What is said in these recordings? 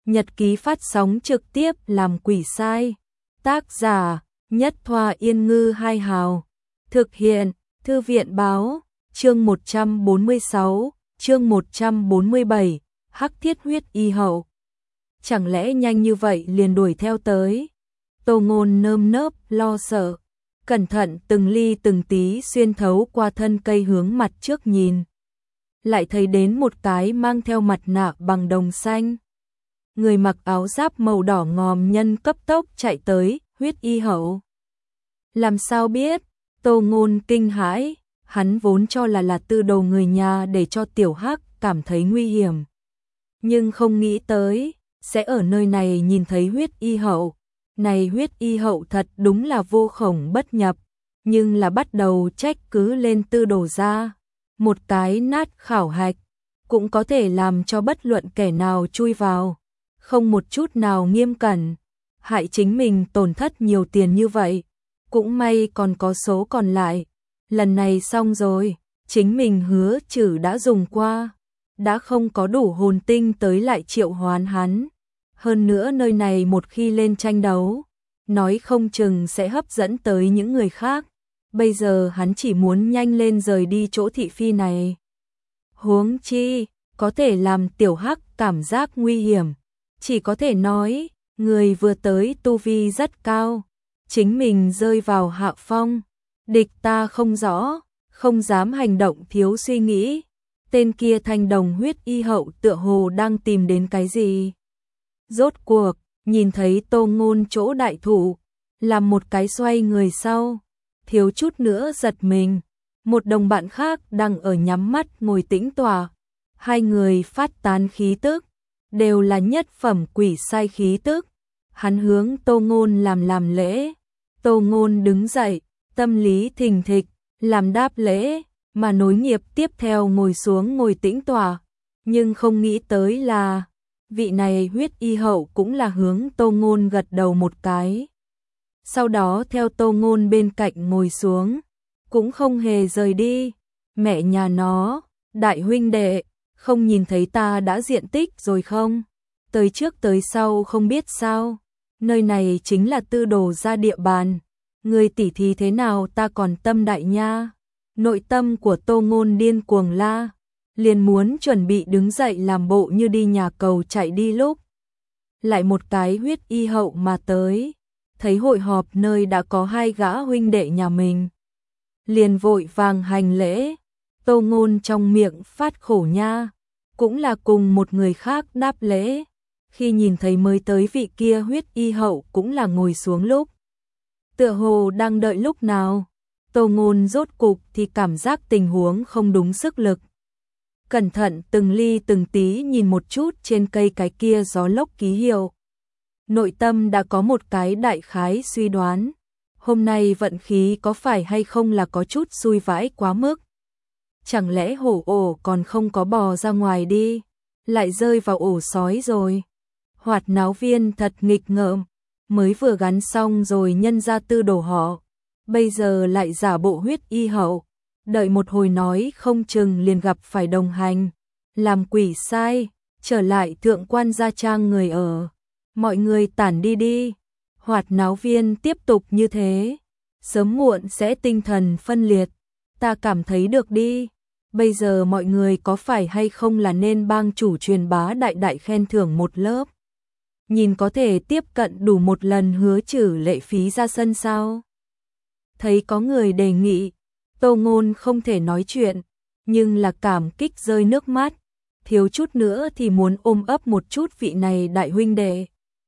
Nhật ký phát sóng trực tiếp làm quỷ sai. Tác giả Nhất Thoa Yên Ngư Hai Hào. Thực hiện Thư viện Báo. Chương 146, chương 147, Hắc Thiết Huyết Y Hậu. Chẳng lẽ nhanh như vậy liền đuổi theo tới? Tô Ngôn nơm nớp lo sợ, cẩn thận từng ly từng tí xuyên thấu qua thân cây hướng mặt trước nhìn. Lại thấy đến một cái mang theo mặt nạ bằng đồng xanh. Người mặc áo giáp màu đỏ ngòm nhân cấp tốc chạy tới, Huyết Y Hậu. Làm sao biết? Tô Ngôn kinh hãi, hắn vốn cho là tư đồ người nhà để cho Tiểu Hắc cảm thấy nguy hiểm. Nhưng không nghĩ tới, sẽ ở nơi này nhìn thấy Huyết Y Hậu. Này Huyết Y Hậu thật đúng là vô khổng bất nhập, nhưng là bắt đầu trách cứ lên tư đồ ra. Một cái nát khảo hạch, cũng có thể làm cho bất luận kẻ nào chui vào. Không một chút nào nghiêm cẩn, hại chính mình tổn thất nhiều tiền như vậy. Cũng may còn có số còn lại. Lần này xong rồi, chính mình hứa trừ đã dùng qua. Đã không có đủ hồn tinh tới lại triệu hoán hắn. Hơn nữa nơi này một khi lên tranh đấu, nói không chừng sẽ hấp dẫn tới những người khác. Bây giờ hắn chỉ muốn nhanh lên rời đi chỗ thị phi này. Huống chi, có thể làm Tiểu Hắc cảm giác nguy hiểm. Chỉ có thể nói, người vừa tới tu vi rất cao. Chính mình rơi vào hạ phong. Địch ta không rõ, không dám hành động thiếu suy nghĩ. Tên kia thanh đồng Huyết Y Hậu tựa hồ đang tìm đến cái gì. Rốt cuộc, nhìn thấy Tô Ngôn chỗ đại thủ, làm một cái xoay người sau, thiếu chút nữa giật mình. Một đồng bạn khác đang ở nhắm mắt ngồi tĩnh tọa. Hai người phát tán khí tức, đều là nhất phẩm quỷ sai khí tức. Hắn hướng Tô Ngôn làm lễ. Tô Ngôn đứng dậy, tâm lý thình thịch, làm đáp lễ, mà nối nghiệp tiếp theo ngồi xuống ngồi tĩnh tọa. Nhưng không nghĩ tới là, vị này Huyết Y Hậu cũng là hướng Tô Ngôn gật đầu một cái. Sau đó theo Tô Ngôn bên cạnh ngồi xuống, cũng không hề rời đi. Mẹ nhà nó, đại huynh đệ, không nhìn thấy ta đã diện tích rồi không? Tới trước tới sau không biết sao, nơi này chính là tư đồ ra địa bàn. Người tỉ thí thế nào ta còn tâm đại nha. Nội tâm của Tô Ngôn điên cuồng la, liền muốn chuẩn bị đứng dậy làm bộ như đi nhà cầu chạy đi lúc. Lại một cái Huyết Y Hậu mà tới, thấy hội họp nơi đã có hai gã huynh đệ nhà mình. Liền vội vàng hành lễ, Tô Ngôn trong miệng phát khổ nha, cũng là cùng một người khác đáp lễ. Khi nhìn thấy mới tới vị kia Huyết Y Hậu cũng là ngồi xuống lúc. Tựa hồ đang đợi lúc nào, Tô Ngôn rốt cục thì cảm giác tình huống không đúng sức lực. Cẩn thận từng ly từng tí nhìn một chút trên cây cái kia gió lốc ký hiệu. Nội tâm đã có một cái đại khái suy đoán. Hôm nay vận khí có phải hay không là có chút xui vãi quá mức. Chẳng lẽ hổ ổ còn không có bò ra ngoài đi, lại rơi vào ổ sói rồi. Hoạt náo viên thật nghịch ngợm, mới vừa gắn xong rồi nhân ra tư đồ họ. Bây giờ lại giả bộ Huyết Y Hậu, đợi một hồi nói không chừng liền gặp phải đồng hành. Làm quỷ sai, trở lại thượng quan gia trang người ở. Mọi người tản đi đi. Hoạt náo viên tiếp tục như thế, sớm muộn sẽ tinh thần phân liệt. Ta cảm thấy được đi. Bây giờ mọi người có phải hay không là nên bang chủ truyền bá đại khen thưởng một lớp. Nhìn có thể tiếp cận đủ một lần hứa trừ lệ phí ra sân sao? Thấy có người đề nghị, Tô Ngôn không thể nói chuyện, nhưng là cảm kích rơi nước mắt, thiếu chút nữa thì muốn ôm ấp một chút vị này đại huynh đệ.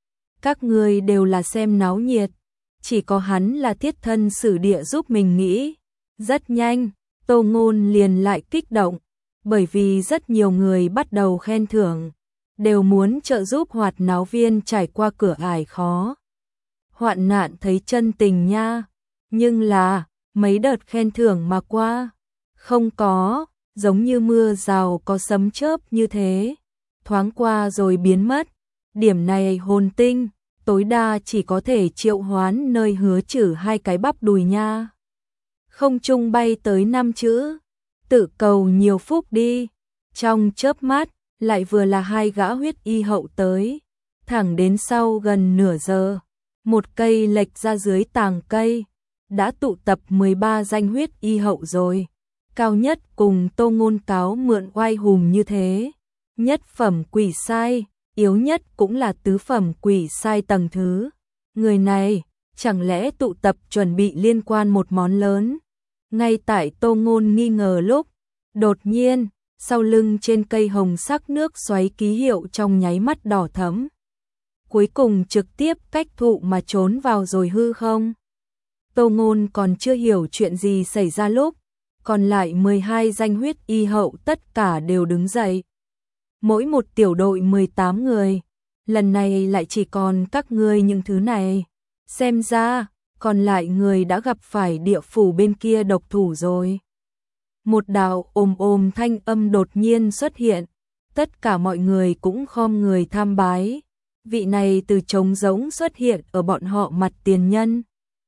Các người đều là xem náo nhiệt, chỉ có hắn là thiết thân sử địa giúp mình nghĩ. Rất nhanh, Tô Ngôn liền lại kích động, bởi vì rất nhiều người bắt đầu khen thưởng, đều muốn trợ giúp hoạt náo viên trải qua cửa ải khó. Hoạn nạn thấy chân tình nha, nhưng là, mấy đợt khen thưởng mà qua, không có, giống như mưa rào có sấm chớp như thế, thoáng qua rồi biến mất. Điểm này hồn tinh, tối đa chỉ có thể triệu hoán nơi hứa trừ hai cái bắp đùi nha. Không trung bay tới 5 chữ, tự cầu nhiều phúc đi. Trong chớp mắt, lại vừa là hai gã Huyết Y Hậu tới. Thẳng đến sau gần nửa giờ, một cây lệch ra dưới tàng cây, đã tụ tập 13 danh huyết y hậu rồi. Cao nhất cùng Tô Ngôn cáo mượn oai hùng như thế. Nhất phẩm quỷ sai, yếu nhất cũng là tứ phẩm quỷ sai tầng thứ. Người này, chẳng lẽ tụ tập chuẩn bị liên quan một món lớn? Ngay tại Tô Ngôn nghi ngờ lúc, đột nhiên, sau lưng trên cây hồng sắc nước xoáy ký hiệu trong nháy mắt đỏ thẫm. Cuối cùng trực tiếp cách thụ mà trốn vào rồi hư không? Tô Ngôn còn chưa hiểu chuyện gì xảy ra lúc, còn lại 12 danh huyết y hậu tất cả đều đứng dậy. Mỗi một tiểu đội 18 người, lần này lại chỉ còn các ngươi những thứ này. Xem ra, còn lại người đã gặp phải địa phủ bên kia độc thủ rồi. Một đạo ồm thanh âm đột nhiên xuất hiện, tất cả mọi người cũng khom người tham bái. Vị này từ trống rỗng xuất hiện ở bọn họ mặt tiền nhân.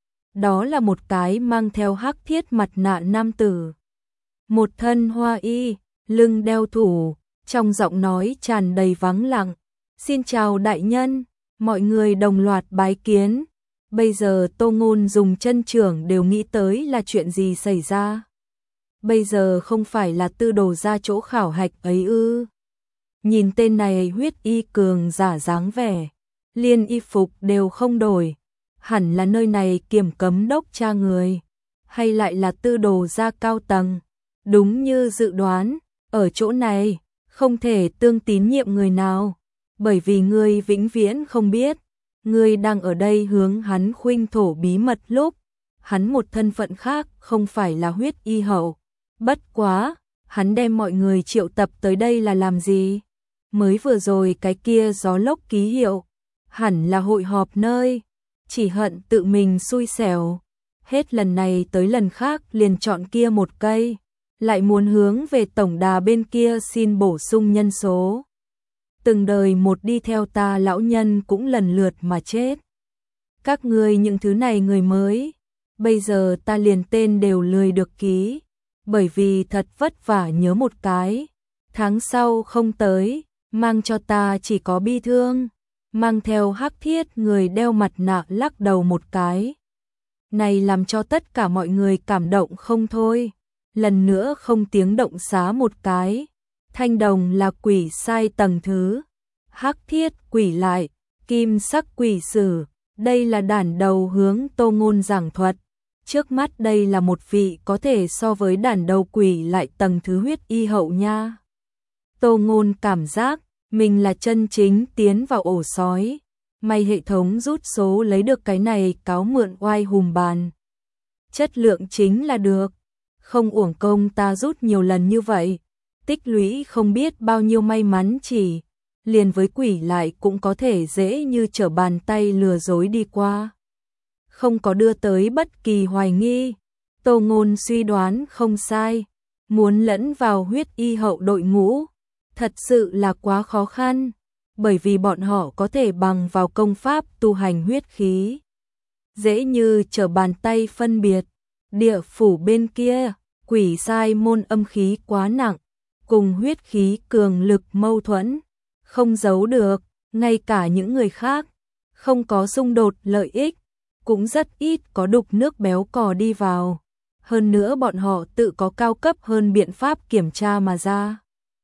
Đó là một cái mang theo hắc thiết mặt nạ nam tử. Một thân hoa y, lưng đeo thủ, trong giọng nói tràn đầy vắng lặng. Xin chào đại nhân, mọi người đồng loạt bái kiến. Bây giờ Tô Ngôn dùng chân trưởng đều nghĩ tới là chuyện gì xảy ra. Bây giờ không phải là tư đồ ra chỗ khảo hạch ấy ư? Nhìn tên này huyết y cường giả dáng vẻ, liên y phục đều không đổi, hẳn là nơi này kiểm cấm đốc tra người, hay lại là tư đồ gia cao tầng. Đúng như dự đoán, ở chỗ này không thể tương tín nhiệm người nào, bởi vì ngươi vĩnh viễn không biết, ngươi đang ở đây hướng hắn khuynh thổ bí mật lúc, hắn một thân phận khác không phải là huyết y hậu. Bất quá, hắn đem mọi người triệu tập tới đây là làm gì? Mới vừa rồi cái kia gió lốc ký hiệu, hẳn là hội họp nơi, chỉ hận tự mình xui xẻo. Hết lần này tới lần khác liền chọn kia một cây, lại muốn hướng về tổng đà bên kia xin bổ sung nhân số. Từng đời một đi theo ta lão nhân cũng lần lượt mà chết. Các ngươi những thứ này người mới, bây giờ ta liền tên đều lười được ký, bởi vì thật vất vả nhớ một cái, tháng sau không tới, mang cho ta chỉ có bi thương. Mang theo hắc thiết người đeo mặt nạ lắc đầu một cái. Này làm cho tất cả mọi người cảm động không thôi. Lần nữa không tiếng động xá một cái. Thanh đồng là quỷ sai tầng thứ, hắc thiết quỷ lại, kim sắc quỷ sử. Đây là đản đầu hướng Tô Ngôn giảng thuật. Trước mắt đây là một vị có thể so với đản đầu quỷ lại tầng thứ huyết y hậu nha. Tô Ngôn cảm giác mình là chân chính tiến vào ổ sói. May hệ thống rút số lấy được cái này cáo mượn oai hùng bàn. Chất lượng chính là được. Không uổng công ta rút nhiều lần như vậy. Tích lũy không biết bao nhiêu may mắn chỉ. Liền với quỷ lại cũng có thể dễ như trở bàn tay lừa dối đi qua. Không có đưa tới bất kỳ hoài nghi. Tô Ngôn suy đoán không sai. Muốn lẫn vào huyết y hậu đội ngũ, thật sự là quá khó khăn, bởi vì bọn họ có thể bằng vào công pháp tu hành huyết khí. Dễ như trở bàn tay phân biệt, địa phủ bên kia, quỷ sai môn âm khí quá nặng, cùng huyết khí cường lực mâu thuẫn, không giấu được, ngay cả những người khác, không có xung đột lợi ích, cũng rất ít có đục nước béo cò đi vào. Hơn nữa bọn họ tự có cao cấp hơn biện pháp kiểm tra mà ra.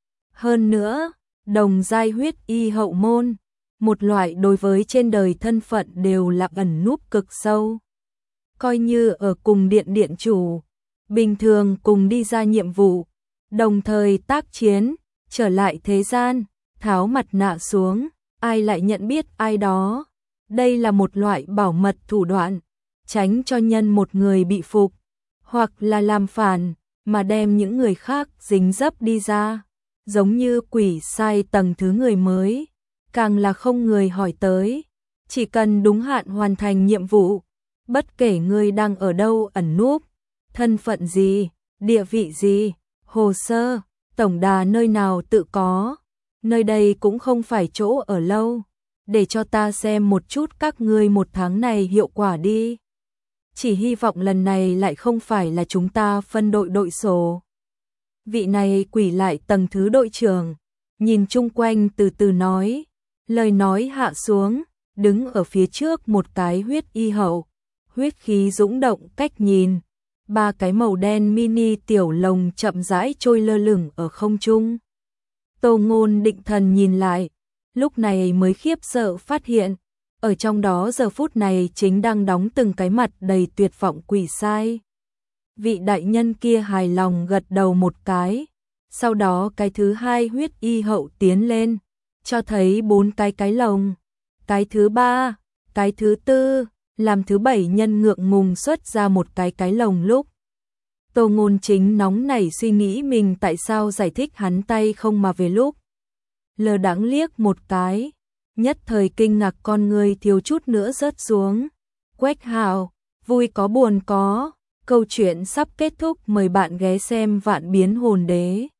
Hơn nữa, đồng giai huyết y hậu môn, một loại đối với trên đời thân phận đều là ẩn núp cực sâu. Coi như ở cùng điện chủ, bình thường cùng đi ra nhiệm vụ, đồng thời tác chiến, trở lại thế gian, tháo mặt nạ xuống, ai lại nhận biết ai đó. Đây là một loại bảo mật thủ đoạn, tránh cho nhân một người bị phục, hoặc là làm phản, mà đem những người khác dính dấp đi ra. Giống như quỷ sai tầng thứ người mới, càng là không người hỏi tới, chỉ cần đúng hạn hoàn thành nhiệm vụ, bất kể ngươi đang ở đâu ẩn núp, thân phận gì, địa vị gì, hồ sơ, tổng đà nơi nào tự có, nơi đây cũng không phải chỗ ở lâu, để cho ta xem một chút các ngươi một tháng này hiệu quả đi. Chỉ hy vọng lần này lại không phải là chúng ta phân đội sổ. Vị này quỷ lại tầng thứ đội trưởng, nhìn chung quanh từ từ nói, Lời nói hạ xuống, đứng ở phía trước một cái huyết y hậu, huyết khí dũng động cách nhìn, ba cái màu đen mini tiểu lồng chậm rãi trôi lơ lửng ở không trung. Tô Ngôn định thần nhìn lại, lúc này mới khiếp sợ phát hiện, ở trong đó giờ phút này chính đang đóng từng cái mặt đầy tuyệt vọng quỷ sai. Vị đại nhân kia hài lòng gật đầu một cái, sau đó cái thứ hai huyết y hậu tiến lên, cho thấy 4 cái lồng, cái thứ 3, cái thứ 4, làm thứ 7 nhân ngượng ngùng xuất ra một cái lồng lúc. Tô Ngôn chính nóng nảy suy nghĩ mình tại sao giải thích hắn tay không mà về lúc. Lờ đãng liếc một cái, nhất thời kinh ngạc con người thiếu chút nữa rớt xuống. Quách Hạo, vui có buồn có, câu chuyện sắp kết thúc, mời bạn ghé xem Vạn Biến Hồn Đế.